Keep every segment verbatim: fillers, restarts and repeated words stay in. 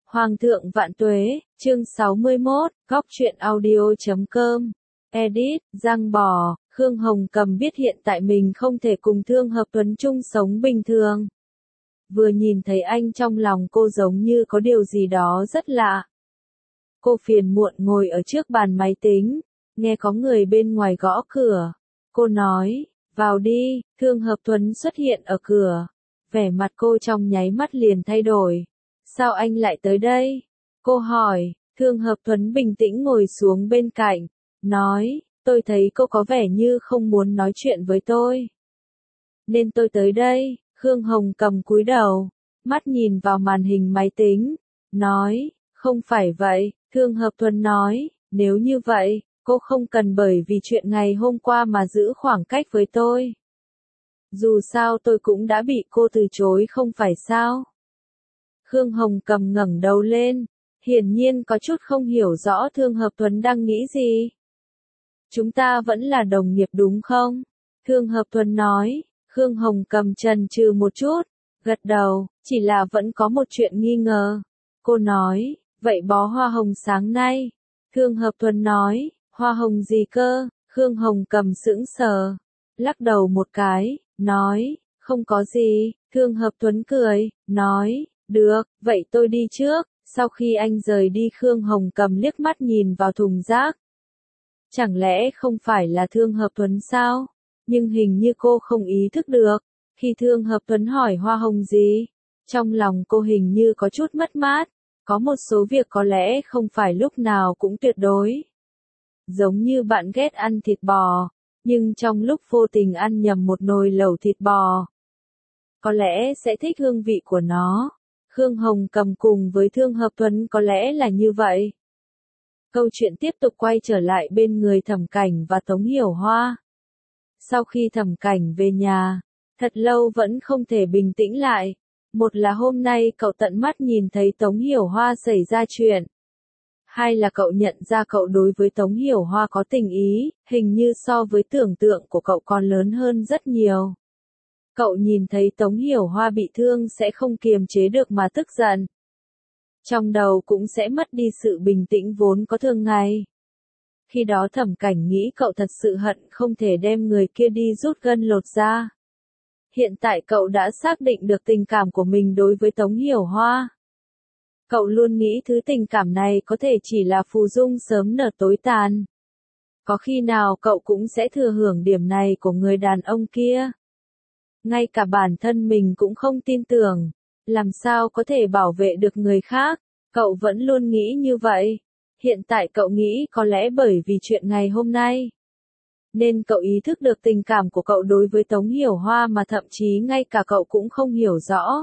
Hoàng thượng vạn tuế, chương sáu mươi mốt, góc truyện audio chấm com. Edit, Giang Bò, Khương Hồng Cầm biết hiện tại mình không thể cùng Thương Hợp Tuấn chung sống bình thường. Vừa nhìn thấy anh trong lòng cô giống như có điều gì đó rất lạ. Cô phiền muộn ngồi ở trước bàn máy tính, nghe có người bên ngoài gõ cửa. Cô nói, vào đi, Thương Hợp Tuấn xuất hiện ở cửa. Vẻ mặt cô trong nháy mắt liền thay đổi. Sao anh lại tới đây? Cô hỏi, Thương Hợp Tuấn bình tĩnh ngồi xuống bên cạnh, nói, tôi thấy cô có vẻ như không muốn nói chuyện với tôi. Nên tôi tới đây. Khương Hồng Cầm cúi đầu, mắt nhìn vào màn hình máy tính, nói, không phải vậy. Thương Hợp Tuấn nói, nếu như vậy, cô không cần bởi vì chuyện ngày hôm qua mà giữ khoảng cách với tôi. Dù sao tôi cũng đã bị cô từ chối không phải sao? Khương Hồng Cầm ngẩng đầu lên, hiển nhiên có chút không hiểu rõ Thương Hợp Tuấn đang nghĩ gì. Chúng ta vẫn là đồng nghiệp đúng không? Thương Hợp Tuấn nói. Khương Hồng Cầm chần chừ một chút, gật đầu, chỉ là vẫn có một chuyện nghi ngờ. Cô nói, vậy bó hoa hồng sáng nay. Thương Hợp Tuấn nói, hoa hồng gì cơ? Khương Hồng Cầm sững sờ, lắc đầu một cái, nói, không có gì. Thương Hợp Tuấn cười, nói, được, vậy tôi đi trước. Sau khi anh rời đi, Khương Hồng Cầm liếc mắt nhìn vào thùng rác. Chẳng lẽ không phải là Thương Hợp Tuấn sao? Nhưng hình như cô không ý thức được. Khi Thương Hợp Tuấn hỏi hoa hồng gì, trong lòng cô hình như có chút mất mát. Có một số việc có lẽ không phải lúc nào cũng tuyệt đối. Giống như bạn ghét ăn thịt bò, nhưng trong lúc vô tình ăn nhầm một nồi lẩu thịt bò, có lẽ sẽ thích hương vị của nó. Khương Hồng Cầm cùng với Thương Hợp Tuấn có lẽ là như vậy. Câu chuyện tiếp tục quay trở lại bên người Thẩm Cảnh và Tống Hiểu Hoa. Sau khi Thẩm Cảnh về nhà, thật lâu vẫn không thể bình tĩnh lại. Một là hôm nay cậu tận mắt nhìn thấy Tống Hiểu Hoa xảy ra chuyện. Hai là cậu nhận ra cậu đối với Tống Hiểu Hoa có tình ý, hình như so với tưởng tượng của cậu còn lớn hơn rất nhiều. Cậu nhìn thấy Tống Hiểu Hoa bị thương sẽ không kiềm chế được mà tức giận. Trong đầu cũng sẽ mất đi sự bình tĩnh vốn có thường ngày. Khi đó Thẩm Cảnh nghĩ cậu thật sự hận không thể đem người kia đi rút gân lột da. Hiện tại cậu đã xác định được tình cảm của mình đối với Tống Hiểu Hoa. Cậu luôn nghĩ thứ tình cảm này có thể chỉ là phù dung sớm nở tối tàn. Có khi nào cậu cũng sẽ thừa hưởng điểm này của người đàn ông kia. Ngay cả bản thân mình cũng không tin tưởng, làm sao có thể bảo vệ được người khác, cậu vẫn luôn nghĩ như vậy. Hiện tại cậu nghĩ có lẽ bởi vì chuyện ngày hôm nay, nên cậu ý thức được tình cảm của cậu đối với Tống Hiểu Hoa mà thậm chí ngay cả cậu cũng không hiểu rõ.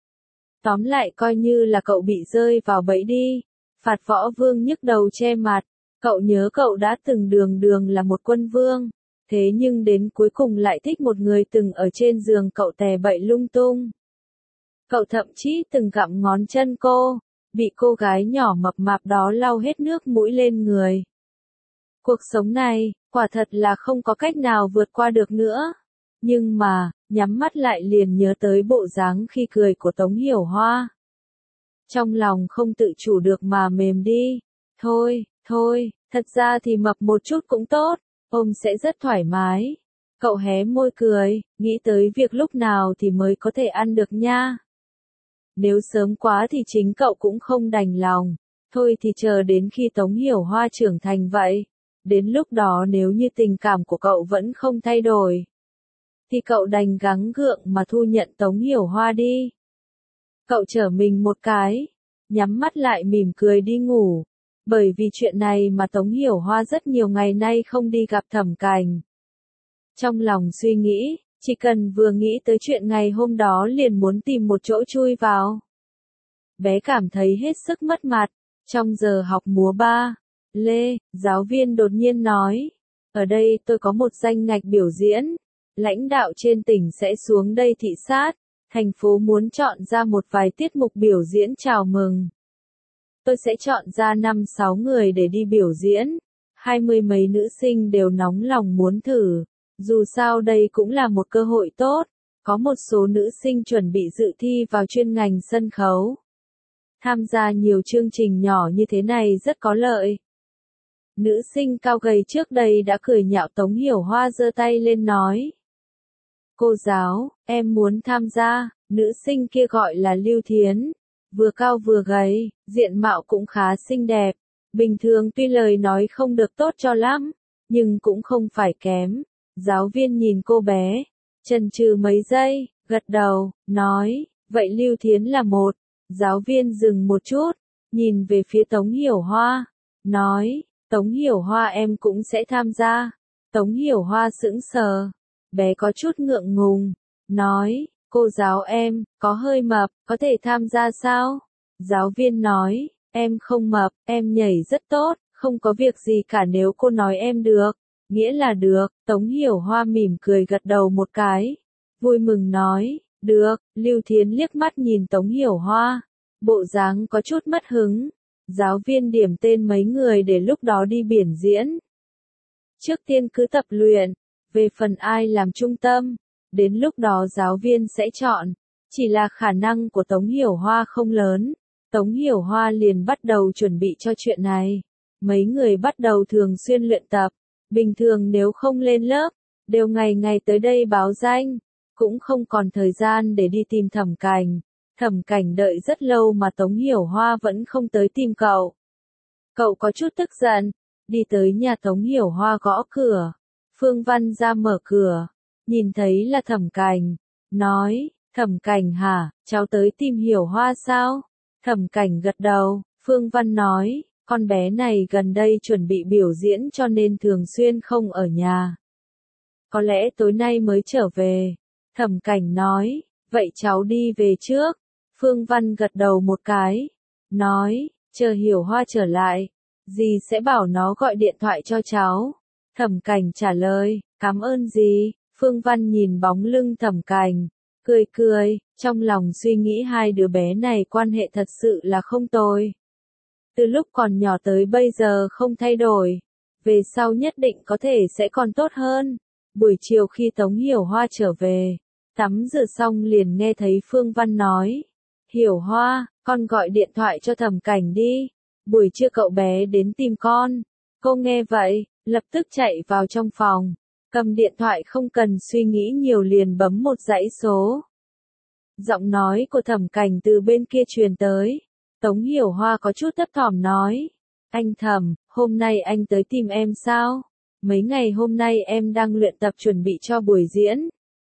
Tóm lại coi như là cậu bị rơi vào bẫy đi. Phạt Võ Vương nhức đầu che mặt, cậu nhớ cậu đã từng đường đường là một quân vương. Thế nhưng đến cuối cùng lại thích một người từng ở trên giường cậu tè bậy lung tung. Cậu thậm chí từng gặm ngón chân cô, bị cô gái nhỏ mập mạp đó lau hết nước mũi lên người. Cuộc sống này, quả thật là không có cách nào vượt qua được nữa. Nhưng mà, nhắm mắt lại liền nhớ tới bộ dáng khi cười của Tống Hiểu Hoa. Trong lòng không tự chủ được mà mềm đi. Thôi, thôi, thật ra thì mập một chút cũng tốt. Ôm sẽ rất thoải mái. Cậu hé môi cười, nghĩ tới việc lúc nào thì mới có thể ăn được nha. Nếu sớm quá thì chính cậu cũng không đành lòng. Thôi thì chờ đến khi Tống Hiểu Hoa trưởng thành vậy. Đến lúc đó nếu như tình cảm của cậu vẫn không thay đổi, thì cậu đành gắng gượng mà thu nhận Tống Hiểu Hoa đi. Cậu trở mình một cái, nhắm mắt lại mỉm cười đi ngủ. Bởi vì chuyện này mà Tống Hiểu Hoa rất nhiều ngày nay không đi gặp Thẩm Cảnh. Trong lòng suy nghĩ, chỉ cần vừa nghĩ tới chuyện ngày hôm đó liền muốn tìm một chỗ chui vào. Bé cảm thấy hết sức mất mặt. Trong giờ học múa ba lê, giáo viên đột nhiên nói, ở đây tôi có một danh ngạch biểu diễn. Lãnh đạo trên tỉnh sẽ xuống đây thị sát. Thành phố muốn chọn ra một vài tiết mục biểu diễn chào mừng. Tôi sẽ chọn ra năm sáu người để đi biểu diễn. Hai mươi mấy nữ sinh đều nóng lòng muốn thử. Dù sao đây cũng là một cơ hội tốt. Có một số nữ sinh chuẩn bị dự thi vào chuyên ngành sân khấu. Tham gia nhiều chương trình nhỏ như thế này rất có lợi. Nữ sinh cao gầy trước đây đã cười nhạo Tống Hiểu Hoa giơ tay lên nói. Cô giáo, em muốn tham gia. Nữ sinh kia gọi là Lưu Thiến. Vừa cao vừa gầy, diện mạo cũng khá xinh đẹp. Bình thường tuy lời nói không được tốt cho lắm, nhưng cũng không phải kém. Giáo viên nhìn cô bé, chần chừ mấy giây, gật đầu, nói, vậy Lưu Thiến là một. Giáo viên dừng một chút, nhìn về phía Tống Hiểu Hoa, nói, Tống Hiểu Hoa em cũng sẽ tham gia. Tống Hiểu Hoa sững sờ, bé có chút ngượng ngùng, nói, cô giáo em, có hơi mập, có thể tham gia sao? Giáo viên nói, em không mập, em nhảy rất tốt, không có việc gì cả nếu cô nói em được, nghĩa là được. Tống Hiểu Hoa mỉm cười gật đầu một cái, vui mừng nói, được. Lưu Thiến liếc mắt nhìn Tống Hiểu Hoa, bộ dáng có chút mất hứng. Giáo viên điểm tên mấy người để lúc đó đi biển diễn. Trước tiên cứ tập luyện, về phần ai làm trung tâm, đến lúc đó giáo viên sẽ chọn. Chỉ là khả năng của Tống Hiểu Hoa không lớn. Tống Hiểu Hoa liền bắt đầu chuẩn bị cho chuyện này. Mấy người bắt đầu thường xuyên luyện tập. Bình thường nếu không lên lớp, đều ngày ngày tới đây báo danh. Cũng không còn thời gian để đi tìm Thẩm Cảnh. Thẩm Cảnh đợi rất lâu mà Tống Hiểu Hoa vẫn không tới tìm cậu. Cậu có chút tức giận, đi tới nhà Tống Hiểu Hoa gõ cửa. Phương Văn ra mở cửa, nhìn thấy là Thẩm Cảnh, nói, Thẩm Cảnh hả, cháu tới tìm Hiểu Hoa sao? Thẩm Cảnh gật đầu. Phương Văn nói, con bé này gần đây chuẩn bị biểu diễn cho nên thường xuyên không ở nhà. Có lẽ tối nay mới trở về. Thẩm Cảnh nói, vậy cháu đi về trước. Phương Văn gật đầu một cái, nói, chờ Hiểu Hoa trở lại, dì sẽ bảo nó gọi điện thoại cho cháu. Thẩm Cảnh trả lời, cảm ơn dì. Phương Văn nhìn bóng lưng Thẩm Cảnh, cười cười, trong lòng suy nghĩ hai đứa bé này quan hệ thật sự là không tồi. Từ lúc còn nhỏ tới bây giờ không thay đổi, về sau nhất định có thể sẽ còn tốt hơn. Buổi chiều khi Tống Hiểu Hoa trở về, tắm rửa xong liền nghe thấy Phương Văn nói, Hiểu Hoa, con gọi điện thoại cho Thẩm Cảnh đi, buổi trưa cậu bé đến tìm con. Cô nghe vậy, lập tức chạy vào trong phòng, cầm điện thoại không cần suy nghĩ nhiều liền bấm một dãy số. Giọng nói của Thẩm Cảnh từ bên kia truyền tới. Tống Hiểu Hoa có chút thấp thỏm nói, anh Thẩm, hôm nay anh tới tìm em sao? Mấy ngày hôm nay em đang luyện tập chuẩn bị cho buổi diễn,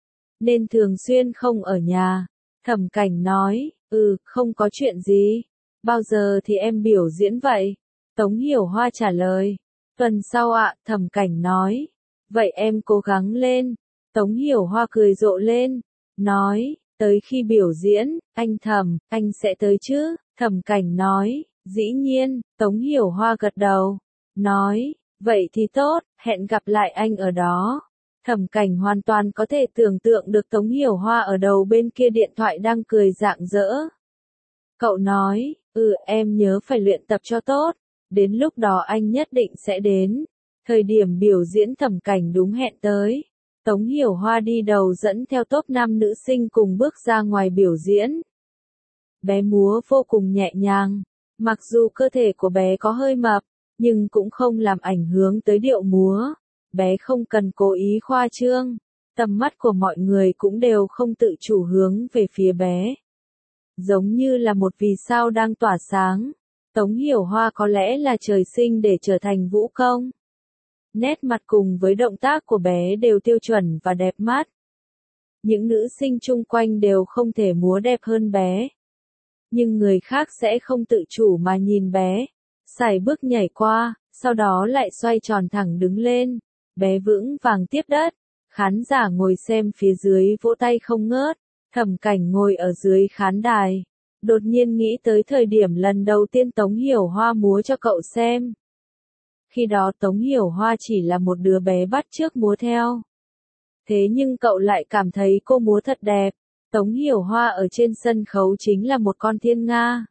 nên thường xuyên không ở nhà. Thẩm Cảnh nói, ừ, không có chuyện gì. Bao giờ thì em biểu diễn vậy? Tống Hiểu Hoa trả lời, tuần sau ạ. Thẩm Cảnh nói, vậy em cố gắng lên. Tống Hiểu Hoa cười rộ lên, nói, tới khi biểu diễn, anh Thẩm, anh sẽ tới chứ? Thẩm Cảnh nói, dĩ nhiên. Tống Hiểu Hoa gật đầu, nói, vậy thì tốt, hẹn gặp lại anh ở đó. Thẩm Cảnh hoàn toàn có thể tưởng tượng được Tống Hiểu Hoa ở đầu bên kia điện thoại đang cười rạng rỡ. Cậu nói, ừ, em nhớ phải luyện tập cho tốt, đến lúc đó anh nhất định sẽ đến. Thời điểm biểu diễn Thẩm Cảnh đúng hẹn tới. Tống Hiểu Hoa đi đầu dẫn theo top năm nữ sinh cùng bước ra ngoài biểu diễn. Bé múa vô cùng nhẹ nhàng, mặc dù cơ thể của bé có hơi mập, nhưng cũng không làm ảnh hưởng tới điệu múa. Bé không cần cố ý khoa trương, tầm mắt của mọi người cũng đều không tự chủ hướng về phía bé. Giống như là một vì sao đang tỏa sáng. Tống Hiểu Hoa có lẽ là trời sinh để trở thành vũ công. Nét mặt cùng với động tác của bé đều tiêu chuẩn và đẹp mắt. Những nữ sinh chung quanh đều không thể múa đẹp hơn bé. Nhưng người khác sẽ không tự chủ mà nhìn bé. Sải bước nhảy qua, sau đó lại xoay tròn thẳng đứng lên. Bé vững vàng tiếp đất. Khán giả ngồi xem phía dưới vỗ tay không ngớt. Thẩm Cảnh ngồi ở dưới khán đài. Đột nhiên nghĩ tới thời điểm lần đầu tiên Tống Hiểu Hoa múa cho cậu xem. Khi đó Tống Hiểu Hoa chỉ là một đứa bé bắt chước múa theo. Thế nhưng cậu lại cảm thấy cô múa thật đẹp. Tống Hiểu Hoa ở trên sân khấu chính là một con thiên nga.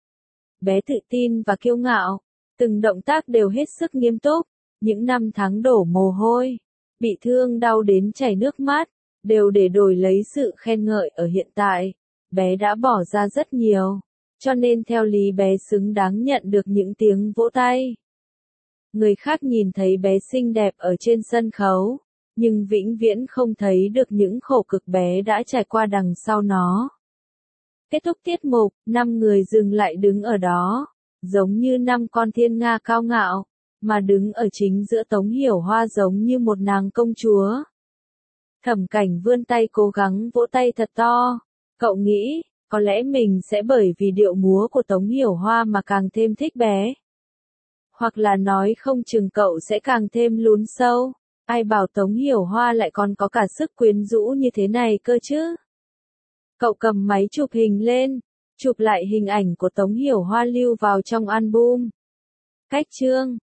Bé tự tin và kiêu ngạo, từng động tác đều hết sức nghiêm túc. Những năm tháng đổ mồ hôi, bị thương đau đến chảy nước mắt, đều để đổi lấy sự khen ngợi ở hiện tại. Bé đã bỏ ra rất nhiều. cho nên theo lý bé xứng đáng nhận được những tiếng vỗ tay. Người khác nhìn thấy bé xinh đẹp ở trên sân khấu, nhưng vĩnh viễn không thấy được những khổ cực bé đã trải qua đằng sau nó. Kết thúc tiết mục, năm người dừng lại đứng ở đó, giống như năm con thiên nga cao ngạo, mà đứng ở chính giữa Tống Hiểu Hoa giống như một nàng công chúa. Thẩm Cảnh vươn tay cố gắng vỗ tay thật to. Cậu nghĩ, có lẽ mình sẽ bởi vì điệu múa của Tống Hiểu Hoa mà càng thêm thích bé. Hoặc là nói không chừng cậu sẽ càng thêm lún sâu. Ai bảo Tống Hiểu Hoa lại còn có cả sức quyến rũ như thế này cơ chứ? Cậu cầm máy chụp hình lên, chụp lại hình ảnh của Tống Hiểu Hoa lưu vào trong album. Cách chương